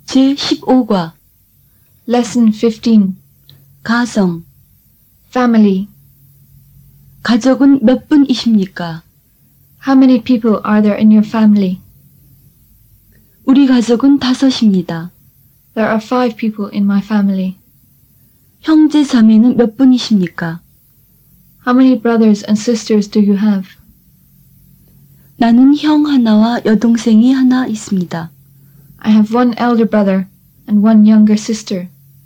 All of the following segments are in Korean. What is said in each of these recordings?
제15과 Lesson 15. 가정. Family. 가족은 몇 분이십니까? How many people are there in your family? 우리 가족은 5입니다. There are 5 people in my family. 형제 자매는 몇 분이십니까? How many brothers and sisters do you have? 나는 형 하나와 여동생이 하나 있습니다. I have 1 elder brother and 1 younger sister.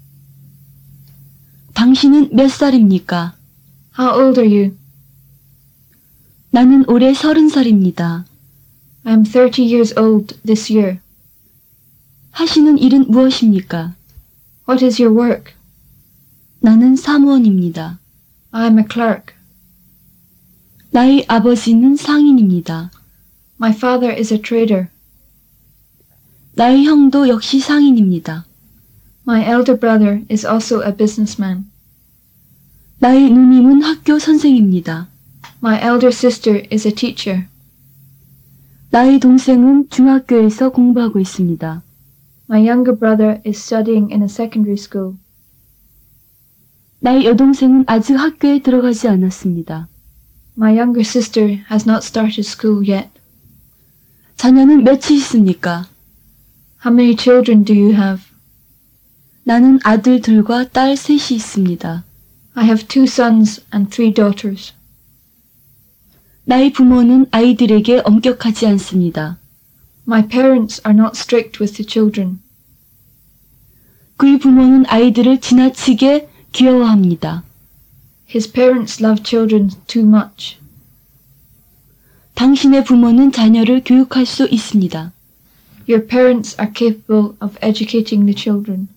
당신은 몇 살입니까? How old are you? 나는 올해 30살입니다. I am 30 years old this year. 하시는 일은 무엇입니까? What is your work? 나는 사무원입니다. I am a clerk. 나의 아버지는 상인입니다. My father is a trader. 나의 형도 역시 상인입니다. My elder brother is also a businessman. 나의 누님은 학교 선생입니다. My elder sister is a teacher. 나의 동생은 중학교에서 공부하고 있습니다. My younger brother is studying in a secondary school. 나의 여동생은 아직 학교에 들어가지 않았습니다. My younger sister has not started school yet. 자녀는 몇이 있습니까? How many children do you have? 나는 아들 둘과 딸 셋이 있습니다. I have 2 sons and 3 daughters. 나의 부모는 아이들에게 엄격하지 않습니다. My parents are not strict with the children. 그의 부모는 아이들을 지나치게 귀여워합니다. His parents love children too much. 당신의 부모는 자녀를 교육할 수 있습니다. Your parents are capable of educating the children.